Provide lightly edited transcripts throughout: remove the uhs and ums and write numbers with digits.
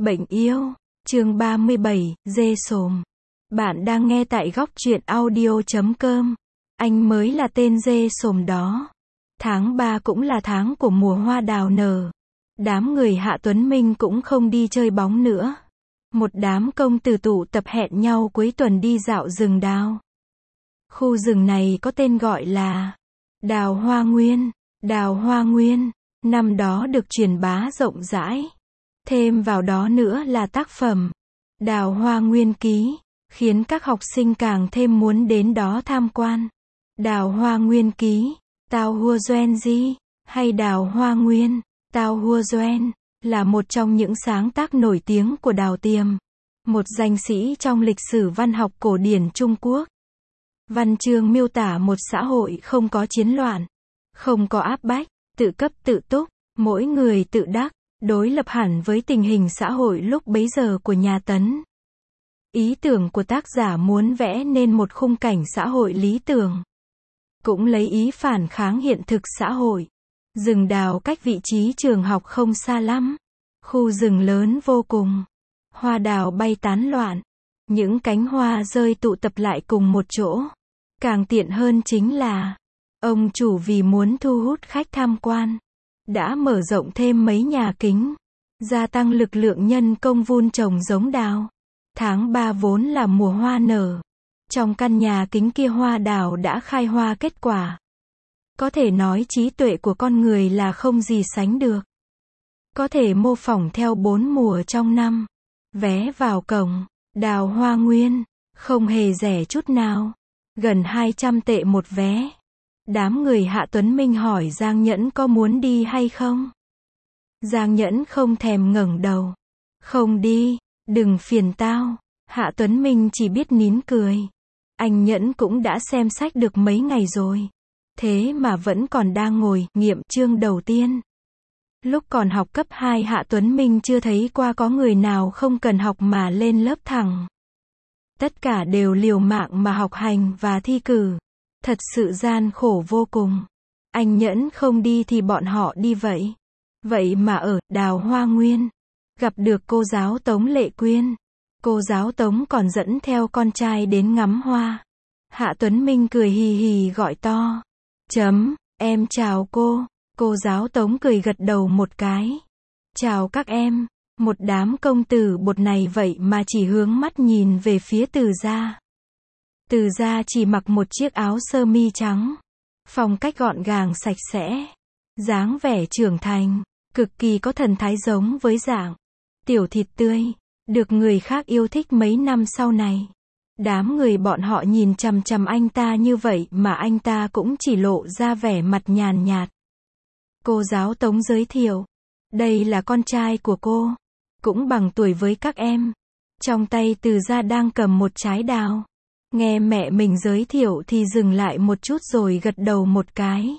Bệnh yêu, chương 37, dê sồm. Bạn đang nghe tại góc truyện audio.com. Anh mới là tên dê sồm đó. Tháng 3 cũng là tháng của mùa hoa đào nở. Đám người Hạ Tuấn Minh cũng không đi chơi bóng nữa. Một đám công tử tụ tập hẹn nhau cuối tuần đi dạo rừng đào. Khu rừng này có tên gọi là Đào Hoa Nguyên. Đào Hoa Nguyên, năm đó được truyền bá rộng rãi. Thêm vào đó nữa là tác phẩm Đào Hoa Nguyên Ký, khiến các học sinh càng thêm muốn đến đó tham quan. Đào Hoa Nguyên Ký, Tao Hua Doen Di, hay Đào Hoa Nguyên, Tao Hua Doen, là một trong những sáng tác nổi tiếng của Đào Tiềm, một danh sĩ trong lịch sử văn học cổ điển Trung Quốc. Văn chương miêu tả một xã hội không có chiến loạn, không có áp bách, tự cấp tự túc, mỗi người tự đắc, đối lập hẳn với tình hình xã hội lúc bấy giờ của nhà Tấn. Ý tưởng của tác giả muốn vẽ nên một khung cảnh xã hội lý tưởng, cũng lấy ý phản kháng hiện thực xã hội. Rừng đào cách vị trí trường học không xa lắm. Khu rừng lớn vô cùng. Hoa đào bay tán loạn. Những cánh hoa rơi tụ tập lại cùng một chỗ. Càng tiện hơn chính là, ông chủ vì muốn thu hút khách tham quan, đã mở rộng thêm mấy nhà kính, gia tăng lực lượng nhân công vun trồng giống đào. Tháng 3 vốn là mùa hoa nở. Trong căn nhà kính kia hoa đào đã khai hoa kết quả. Có thể nói trí tuệ của con người là không gì sánh được. Có thể mô phỏng theo 4 mùa trong năm. Vé vào cổng Đào Hoa Nguyên không hề rẻ chút nào. Gần 200 tệ một vé. Đám người Hạ Tuấn Minh hỏi Giang Nhẫn có muốn đi hay không. Giang Nhẫn không thèm ngẩng đầu. Không đi, đừng phiền tao. Hạ Tuấn Minh chỉ biết nín cười. Anh Nhẫn cũng đã xem sách được mấy ngày rồi. Thế mà vẫn còn đang ngồi nghiệm chương đầu tiên. Lúc còn học cấp 2 Hạ Tuấn Minh chưa thấy qua có người nào không cần học mà lên lớp thẳng. Tất cả đều liều mạng mà học hành và thi cử. Thật sự gian khổ vô cùng. Anh Nhẫn không đi thì bọn họ đi vậy. Vậy mà ở Đào Hoa Nguyên, gặp được cô giáo Tống Lệ Quyên. Cô giáo Tống còn dẫn theo con trai đến ngắm hoa. Hạ Tuấn Minh cười hì hì gọi to. Em chào cô. Cô giáo Tống cười gật đầu một cái. Chào các em. Một đám công tử bột này vậy mà chỉ hướng mắt nhìn về phía Từ Gia. Từ Gia chỉ mặc một chiếc áo sơ mi trắng. Phong cách gọn gàng sạch sẽ. Dáng vẻ trưởng thành. Cực kỳ có thần thái giống với dạng tiểu thịt tươi. Được người khác yêu thích mấy năm sau này. Đám người bọn họ nhìn chằm chằm anh ta như vậy mà anh ta cũng chỉ lộ ra vẻ mặt nhàn nhạt. Cô giáo Tống giới thiệu. Đây là con trai của cô. Cũng bằng tuổi với các em. Trong tay Từ Gia đang cầm một trái đào. Nghe mẹ mình giới thiệu thì dừng lại một chút rồi gật đầu một cái.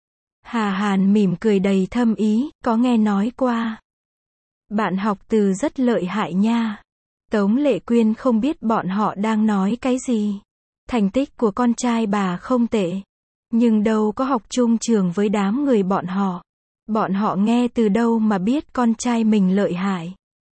Hà Hàn mỉm cười đầy thâm ý, có nghe nói qua. Bạn học Từ rất lợi hại nha. Tống Lệ Quyên không biết bọn họ đang nói cái gì. Thành tích của con trai bà không tệ. Nhưng đâu có học chung trường với đám người bọn họ. Bọn họ nghe từ đâu mà biết con trai mình lợi hại.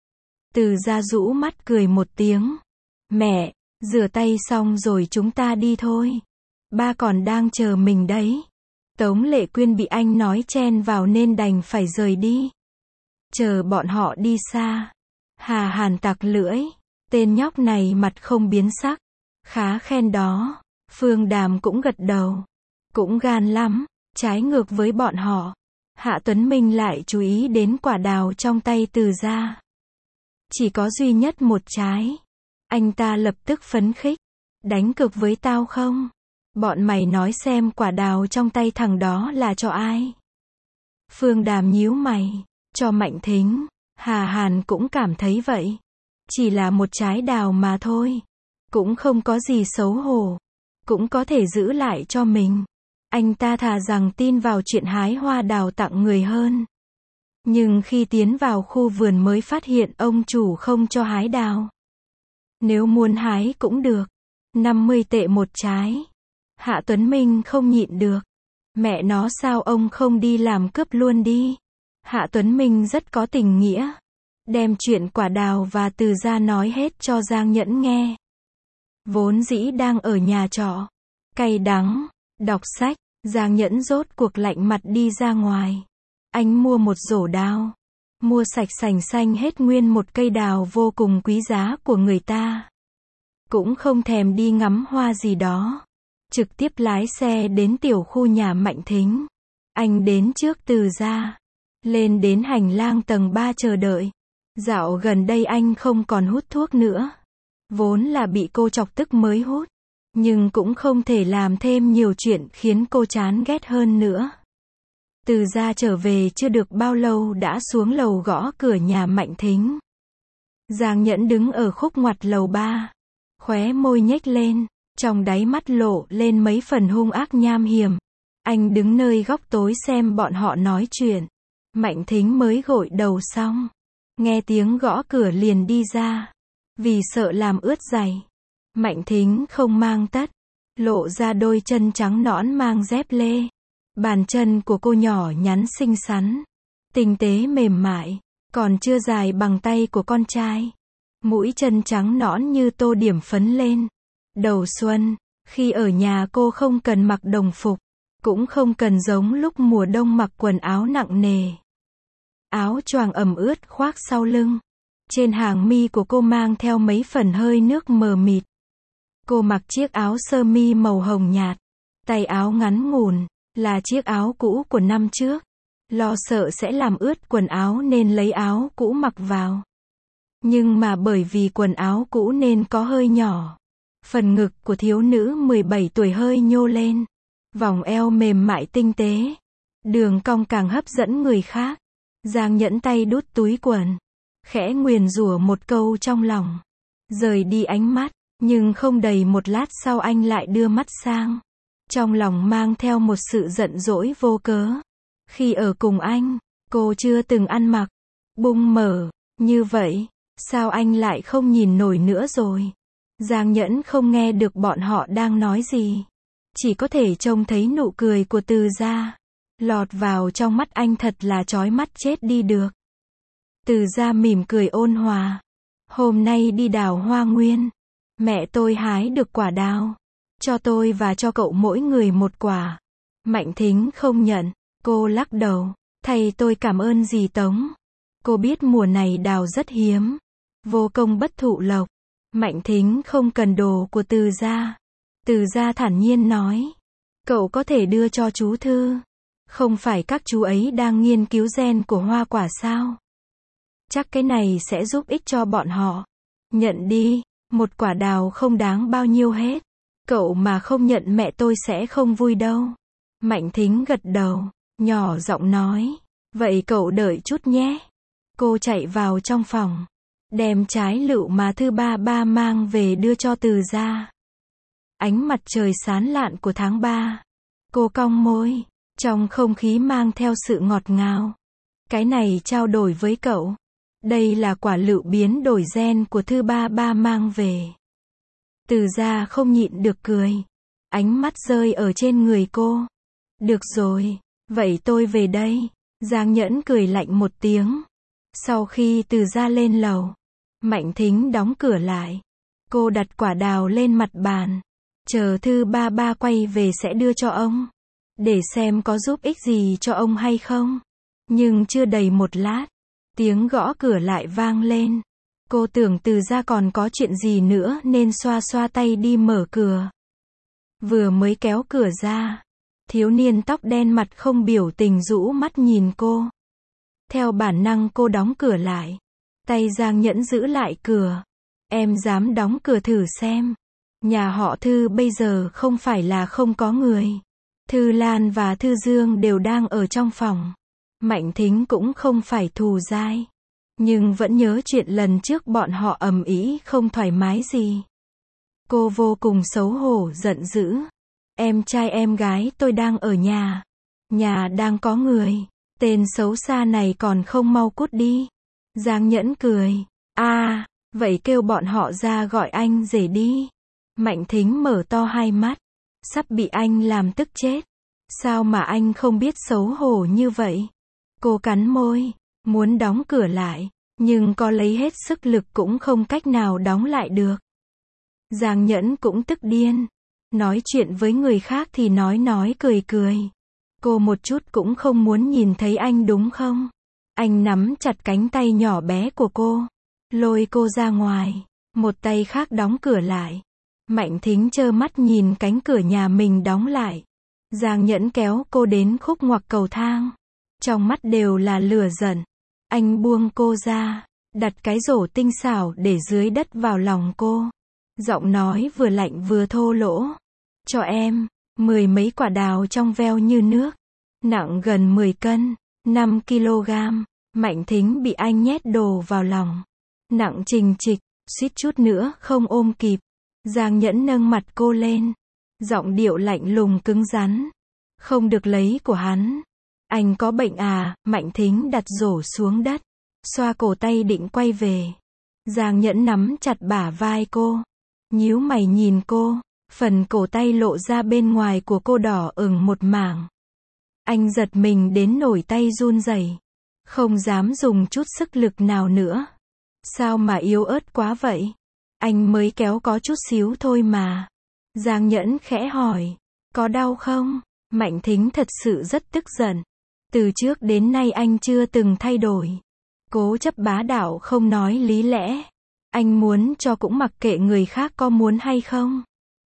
Từ Gia rũ mắt cười một tiếng. Mẹ, rửa tay xong rồi chúng ta đi thôi. Ba còn đang chờ mình đấy. Tống Lệ Quyên bị anh nói chen vào nên đành phải rời đi. Chờ bọn họ đi xa. Hà Hàn tặc lưỡi. Tên nhóc này mặt không biến sắc. Khá khen đó. Phương Đàm cũng gật đầu. Cũng gan lắm. Trái ngược với bọn họ. Hạ Tuấn Minh lại chú ý đến quả đào trong tay Từ Gia. Chỉ có duy nhất một trái. Anh ta lập tức phấn khích. Đánh cược với tao không? Bọn mày nói xem quả đào trong tay thằng đó là cho ai? Phương Đàm nhíu mày. Cho Mạnh Thính. Hà Hàn cũng cảm thấy vậy. Chỉ là một trái đào mà thôi. Cũng không có gì xấu hổ. Cũng có thể giữ lại cho mình. Anh ta thà rằng tin vào chuyện hái hoa đào tặng người hơn. Nhưng khi tiến vào khu vườn mới phát hiện ông chủ không cho hái đào. Nếu muốn hái cũng được. 50 tệ một trái. Hạ Tuấn Minh không nhịn được. Mẹ nó sao ông không đi làm cướp luôn đi. Hạ Tuấn Minh rất có tình nghĩa. đem chuyện quả đào và Từ Gia nói hết cho Giang Nhẫn nghe. Vốn dĩ đang ở nhà trọ, cay đắng, đọc sách, Giang Nhẫn rốt cuộc lạnh mặt đi ra ngoài. Anh mua một rổ đào, mua sạch sành xanh hết nguyên một cây đào vô cùng quý giá của người ta. Cũng không thèm đi ngắm hoa gì đó, trực tiếp lái xe đến tiểu khu nhà Mạnh Thính. Anh đến trước Từ Gia, lên đến hành lang tầng 3 chờ đợi. Dạo gần đây anh không còn hút thuốc nữa. Vốn là bị cô chọc tức mới hút, nhưng cũng không thể làm thêm nhiều chuyện khiến cô chán ghét hơn nữa. Từ Gia trở về chưa được bao lâu đã xuống lầu gõ cửa nhà Mạnh Thính. Giang Nhẫn đứng ở khúc ngoặt lầu 3, khóe môi nhếch lên, trong đáy mắt lộ lên mấy phần hung ác nham hiểm. Anh đứng nơi góc tối xem bọn họ nói chuyện. Mạnh Thính mới gội đầu xong, nghe tiếng gõ cửa liền đi ra. Vì sợ làm ướt giày, Mạnh Thính không mang tất, lộ ra đôi chân trắng nõn mang dép lê. Bàn chân của cô nhỏ nhắn xinh xắn, tinh tế mềm mại, còn chưa dài bằng tay của con trai. Mũi chân trắng nõn như tô điểm phấn lên. Đầu xuân, khi ở nhà cô không cần mặc đồng phục, cũng không cần giống lúc mùa đông mặc quần áo nặng nề. Áo choàng ẩm ướt khoác sau lưng. Trên hàng mi của cô mang theo mấy phần hơi nước mờ mịt. Cô mặc chiếc áo sơ mi màu hồng nhạt. Tay áo ngắn ngủn, là chiếc áo cũ của năm trước. Lo sợ sẽ làm ướt quần áo nên lấy áo cũ mặc vào. Nhưng mà bởi vì quần áo cũ nên có hơi nhỏ. Phần ngực của thiếu nữ 17 tuổi hơi nhô lên. Vòng eo mềm mại tinh tế. Đường cong càng hấp dẫn người khác. Giang Nhẫn tay đút túi quần, khẽ nguyền rủa một câu trong lòng. Rời đi ánh mắt, nhưng không đầy một lát sau anh lại đưa mắt sang. Trong lòng mang theo một sự giận dỗi vô cớ. Khi ở cùng anh, cô chưa từng ăn mặc bung mở như vậy, sao anh lại không nhìn nổi nữa rồi. Giang Nhẫn không nghe được bọn họ đang nói gì, chỉ có thể trông thấy nụ cười của Từ Gia lọt vào trong mắt anh, thật là chói mắt chết đi được. Từ Gia mỉm cười ôn hòa. Hôm nay đi đào hoa nguyên, mẹ tôi hái được quả đào, cho tôi và cho cậu mỗi người một quả. Mạnh Thính không nhận, cô lắc đầu. Thầy tôi cảm ơn dì Tống. Cô biết mùa này đào rất hiếm, vô công bất thụ lộc. Mạnh Thính không cần đồ của Từ Gia. Từ Gia thản nhiên nói, cậu có thể đưa cho chú Thư. Không phải các chú ấy đang nghiên cứu gen của hoa quả sao? Chắc cái này sẽ giúp ích cho bọn họ. Nhận đi, một quả đào không đáng bao nhiêu hết. Cậu mà không nhận mẹ tôi sẽ không vui đâu. Mạnh Thính gật đầu, nhỏ giọng nói, vậy cậu đợi chút nhé. Cô chạy vào trong phòng, đem trái lựu mà Thư Ba Ba mang về đưa cho Từ Gia. Ánh mặt trời sáng lạn của tháng 3. Cô cong môi, trong không khí mang theo sự ngọt ngào. Cái này trao đổi với cậu. Đây là quả lựu biến đổi gen của Thư Ba Ba mang về. Từ Gia không nhịn được cười. Ánh mắt rơi ở trên người cô. Được rồi, vậy tôi về đây. Giang Nhẫn cười lạnh một tiếng. Sau khi Từ Gia lên lầu, Mạnh Thính đóng cửa lại. Cô đặt quả đào lên mặt bàn. Chờ Thư Ba Ba quay về sẽ đưa cho ông, để xem có giúp ích gì cho ông hay không. Nhưng chưa đầy một lát, tiếng gõ cửa lại vang lên. Cô tưởng Từ Gia còn có chuyện gì nữa nên xoa xoa tay đi mở cửa. Vừa mới kéo cửa ra, thiếu niên tóc đen mặt không biểu tình rũ mắt nhìn cô. Theo bản năng cô đóng cửa lại. Tay Giang Nhẫn giữ lại cửa. Em dám đóng cửa thử xem. Nhà họ Thư bây giờ không phải là không có người. Thư Lan và Thư Dương đều đang ở trong phòng. Mạnh Thính cũng không phải thù dai, nhưng vẫn nhớ chuyện lần trước bọn họ ầm ĩ không thoải mái gì. Cô vô cùng xấu hổ giận dữ. Em trai em gái tôi đang ở nhà. Nhà đang có người. Tên xấu xa này còn không mau cút đi. Giang Nhẫn cười. Vậy kêu bọn họ ra gọi anh rể đi. Mạnh Thính mở to hai mắt. Sắp bị anh làm tức chết. Sao mà anh không biết xấu hổ như vậy? Cô cắn môi, muốn đóng cửa lại, nhưng có lấy hết sức lực cũng không cách nào đóng lại được. Giang Nhẫn cũng tức điên. Nói chuyện với người khác thì nói cười cười. Cô một chút cũng không muốn nhìn thấy anh đúng không? Anh nắm chặt cánh tay nhỏ bé của cô, lôi cô ra ngoài, một tay khác đóng cửa lại. Mạnh Thính trơ mắt nhìn cánh cửa nhà mình đóng lại. Giang Nhẫn kéo cô đến khúc ngoặc cầu thang. Trong mắt đều là lửa giận. Anh buông cô ra, đặt cái rổ tinh xảo để dưới đất vào lòng cô. Giọng nói vừa lạnh vừa thô lỗ. Cho em, 10 mấy quả đào trong veo như nước. Nặng gần 10 cân, 5 kg. Mạnh Thính bị anh nhét đồ vào lòng. Nặng trình trịch, suýt chút nữa không ôm kịp. Giang Nhẫn nâng mặt cô lên. Giọng điệu lạnh lùng cứng rắn. Không được lấy của hắn. Anh có bệnh à? Mạnh Thính đặt rổ xuống đất. Xoa cổ tay định quay về. Giang Nhẫn nắm chặt bả vai cô. Nhíu mày nhìn cô. Phần cổ tay lộ ra bên ngoài của cô đỏ ửng một mảng. Anh giật mình đến nổi tay run rẩy. Không dám dùng chút sức lực nào nữa. Sao mà yếu ớt quá vậy? Anh mới kéo có chút xíu thôi mà. Giang Nhẫn khẽ hỏi. Có đau không? Mạnh Thính thật sự rất tức giận. Từ trước đến nay anh chưa từng thay đổi. Cố chấp bá đạo không nói lý lẽ. Anh muốn cho cũng mặc kệ người khác có muốn hay không.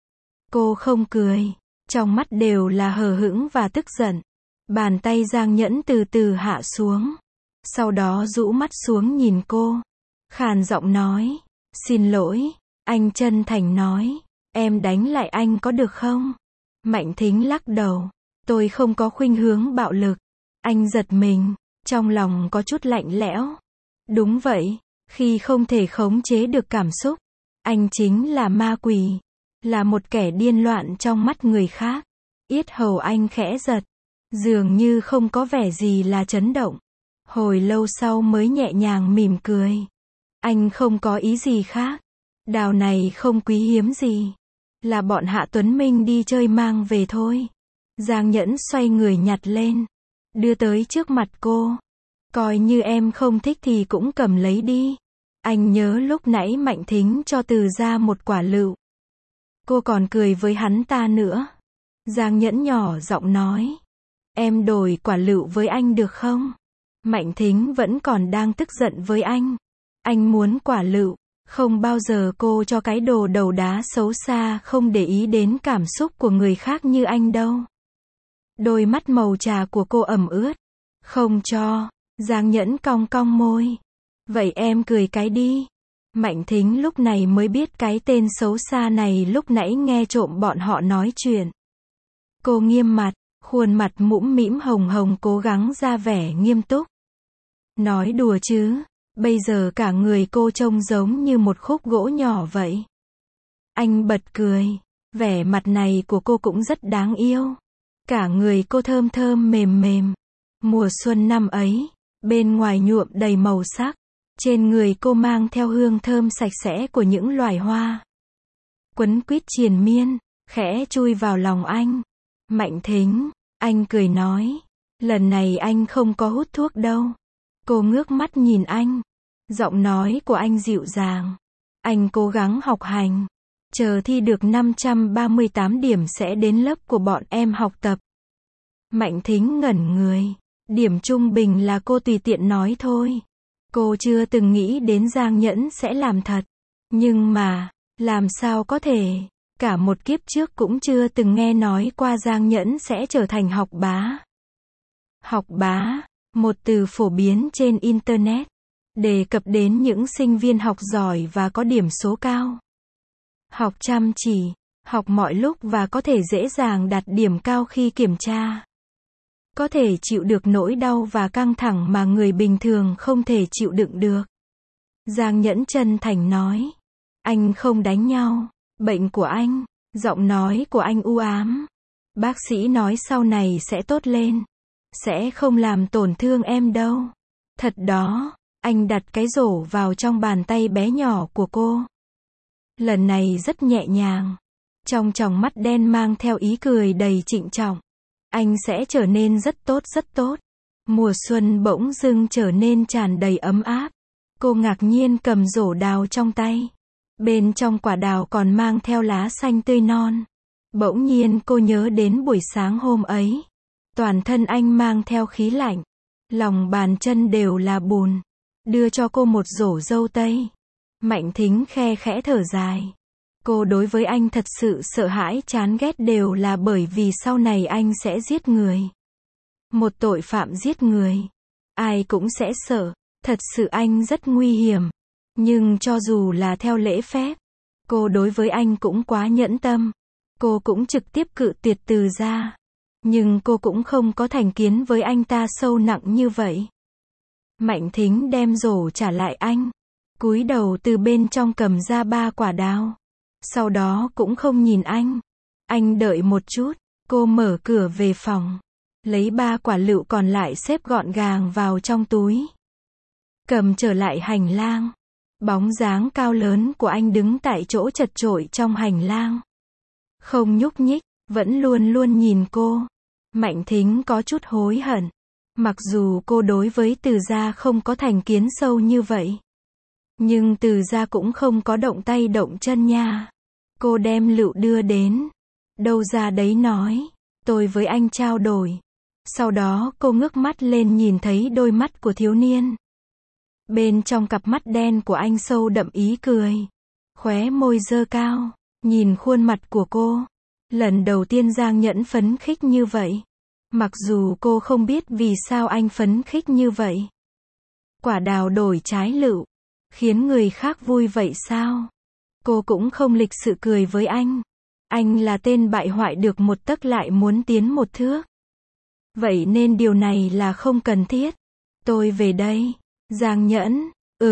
Cô không cười. Trong mắt đều là hờ hững và tức giận. Bàn tay Giang Nhẫn từ từ hạ xuống. Sau đó rũ mắt xuống nhìn cô. Khàn giọng nói. Xin lỗi. Anh chân thành nói. Em đánh lại anh có được không? Mạnh Thính lắc đầu. Tôi không có khuynh hướng bạo lực. Anh giật mình. Trong lòng có chút lạnh lẽo. Đúng vậy. Khi không thể khống chế được cảm xúc. Anh chính là ma quỷ. Là một kẻ điên loạn trong mắt người khác. Yết hầu anh khẽ giật. Dường như không có vẻ gì là chấn động. Hồi lâu sau mới nhẹ nhàng mỉm cười. Anh không có ý gì khác. Đào này không quý hiếm gì. Là bọn Hạ Tuấn Minh đi chơi mang về thôi. Giang Nhẫn xoay người nhặt lên. Đưa tới trước mặt cô. Coi như em không thích thì cũng cầm lấy đi. Anh nhớ lúc nãy Mạnh Thính cho Từ ra một quả lựu. Cô còn cười với hắn ta nữa. Giang Nhẫn nhỏ giọng nói. Em đổi quả lựu với anh được không? Mạnh Thính vẫn còn đang tức giận với anh. Anh muốn quả lựu. Không bao giờ cô cho cái đồ đầu đá xấu xa không để ý đến cảm xúc của người khác như anh đâu. Đôi mắt màu trà của cô ẩm ướt. Không cho. Giang Nhẫn cong cong môi. Vậy em cười cái đi. Mạnh Thính lúc này mới biết cái tên xấu xa này lúc nãy nghe trộm bọn họ nói chuyện. Cô nghiêm mặt, khuôn mặt mũm mĩm hồng hồng cố gắng ra vẻ nghiêm túc. Nói đùa chứ, bây giờ cả người cô trông giống như một khúc gỗ nhỏ vậy. Anh bật cười, vẻ mặt này của cô cũng rất đáng yêu. Cả người cô thơm thơm mềm mềm. Mùa xuân năm ấy, bên ngoài nhuộm đầy màu sắc. Trên người cô mang theo hương thơm sạch sẽ của những loài hoa. Quấn quýt triền miên, khẽ chui vào lòng anh. Mạnh Thính, anh cười nói. Lần này anh không có hút thuốc đâu. Cô ngước mắt nhìn anh. Giọng nói của anh dịu dàng. Anh cố gắng học hành. Chờ thi được 538 điểm sẽ đến lớp của bọn em học tập. Mạnh Thính ngẩn người. Điểm trung bình là cô tùy tiện nói thôi. Cô chưa từng nghĩ đến Giang Nhẫn sẽ làm thật. Nhưng mà, làm sao có thể, cả một kiếp trước cũng chưa từng nghe nói qua Giang Nhẫn sẽ trở thành học bá. Học bá, một từ phổ biến trên Internet, đề cập đến những sinh viên học giỏi và có điểm số cao. Học chăm chỉ, học mọi lúc và có thể dễ dàng đạt điểm cao khi kiểm tra. Có thể chịu được nỗi đau và căng thẳng mà người bình thường không thể chịu đựng được. Giang Nhẫn chân thành nói. Anh không đánh nhau. Bệnh của anh. Giọng nói của anh u ám. Bác sĩ nói sau này sẽ tốt lên. Sẽ không làm tổn thương em đâu. Thật đó. Anh đặt cái rổ vào trong bàn tay bé nhỏ của cô. Lần này rất nhẹ nhàng. Trong tròng mắt đen mang theo ý cười đầy trịnh trọng. Anh sẽ trở nên rất tốt rất tốt. Mùa xuân bỗng dưng trở nên tràn đầy ấm áp. Cô ngạc nhiên cầm rổ đào trong tay. Bên trong quả đào còn mang theo lá xanh tươi non. Bỗng nhiên cô nhớ đến buổi sáng hôm ấy. Toàn thân anh mang theo khí lạnh. Lòng bàn chân đều là bùn. Đưa cho cô một rổ dâu tây. Mạnh Thính khe khẽ thở dài. Cô đối với anh thật sự sợ hãi chán ghét đều là bởi vì sau này anh sẽ giết người. Một tội phạm giết người. Ai cũng sẽ sợ. Thật sự anh rất nguy hiểm. Nhưng cho dù là theo lễ phép, cô đối với anh cũng quá nhẫn tâm. Cô cũng trực tiếp cự tuyệt Từ Gia. Nhưng cô cũng không có thành kiến với anh ta sâu nặng như vậy. Mạnh Thính đem rổ trả lại anh. Cúi đầu từ bên trong cầm ra 3 quả đào. Sau đó cũng không nhìn anh. Anh đợi một chút. Cô mở cửa về phòng. Lấy 3 quả lựu còn lại xếp gọn gàng vào trong túi. Cầm trở lại hành lang. Bóng dáng cao lớn của anh đứng tại chỗ chật chội trong hành lang. Không nhúc nhích, vẫn luôn luôn nhìn cô. Mạnh Thính có chút hối hận. Mặc dù cô đối với Từ Gia không có thành kiến sâu như vậy. Nhưng Từ Gia cũng không có động tay động chân nha. Cô đem lựu đưa đến. Đâu ra đấy nói. Tôi với anh trao đổi. Sau đó cô ngước mắt lên nhìn thấy đôi mắt của thiếu niên. Bên trong cặp mắt đen của anh sâu đậm ý cười. Khóe môi giơ cao. Nhìn khuôn mặt của cô. Lần đầu tiên Giang Nhẫn phấn khích như vậy. Mặc dù cô không biết vì sao anh phấn khích như vậy. Quả đào đổi trái lựu. Khiến người khác vui vậy sao? Cô cũng không lịch sự cười với anh. Anh là tên bại hoại được một tấc lại muốn tiến một thước. Vậy nên điều này là không cần thiết. Tôi về đây. Giang Nhẫn.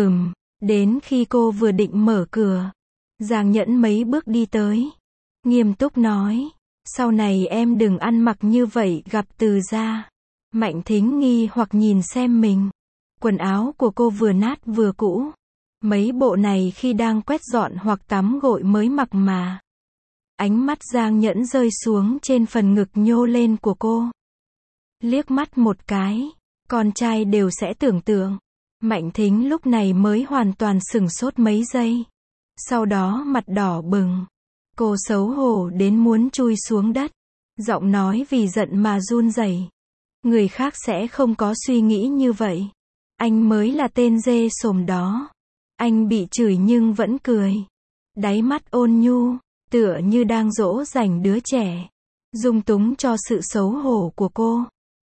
Đến khi cô vừa định mở cửa. Giang Nhẫn mấy bước đi tới. Nghiêm túc nói. Sau này em đừng ăn mặc như vậy gặp Từ Gia. Mạnh Thính nghi hoặc nhìn xem mình. Quần áo của cô vừa nát vừa cũ. Mấy bộ này khi đang quét dọn hoặc tắm gội mới mặc mà. Ánh mắt Giang Nhẫn rơi xuống trên phần ngực nhô lên của cô. Liếc mắt một cái. Con trai đều sẽ tưởng tượng. Mạnh Thính lúc này mới hoàn toàn sửng sốt mấy giây. Sau đó mặt đỏ bừng. Cô xấu hổ đến muốn chui xuống đất. Giọng nói vì giận mà run rẩy. Người khác sẽ không có suy nghĩ như vậy. Anh mới là tên dê sồm đó. Anh bị chửi nhưng vẫn cười. Đáy mắt ôn nhu, tựa như đang dỗ dành đứa trẻ. Dung túng cho sự xấu hổ của cô.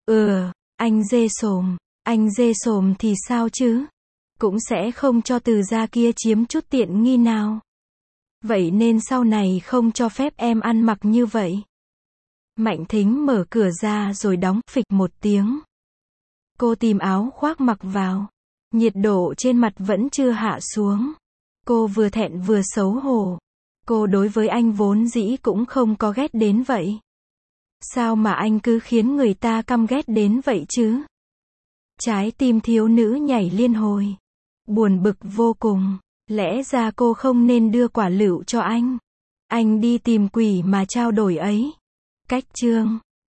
Anh dê sồm thì sao chứ? Cũng sẽ không cho Từ Gia kia chiếm chút tiện nghi nào. Vậy nên sau này không cho phép em ăn mặc như vậy. Mạnh Thính mở cửa ra rồi đóng phịch một tiếng. Cô tìm áo khoác mặc vào. Nhiệt độ trên mặt vẫn chưa hạ xuống. Cô vừa thẹn vừa xấu hổ. Cô đối với anh vốn dĩ cũng không có ghét đến vậy. Sao mà anh cứ khiến người ta căm ghét đến vậy chứ? Trái tim thiếu nữ nhảy liên hồi. Buồn bực vô cùng. Lẽ ra cô không nên đưa quả lựu cho anh. Anh đi tìm quỷ mà trao đổi ấy. Cách chương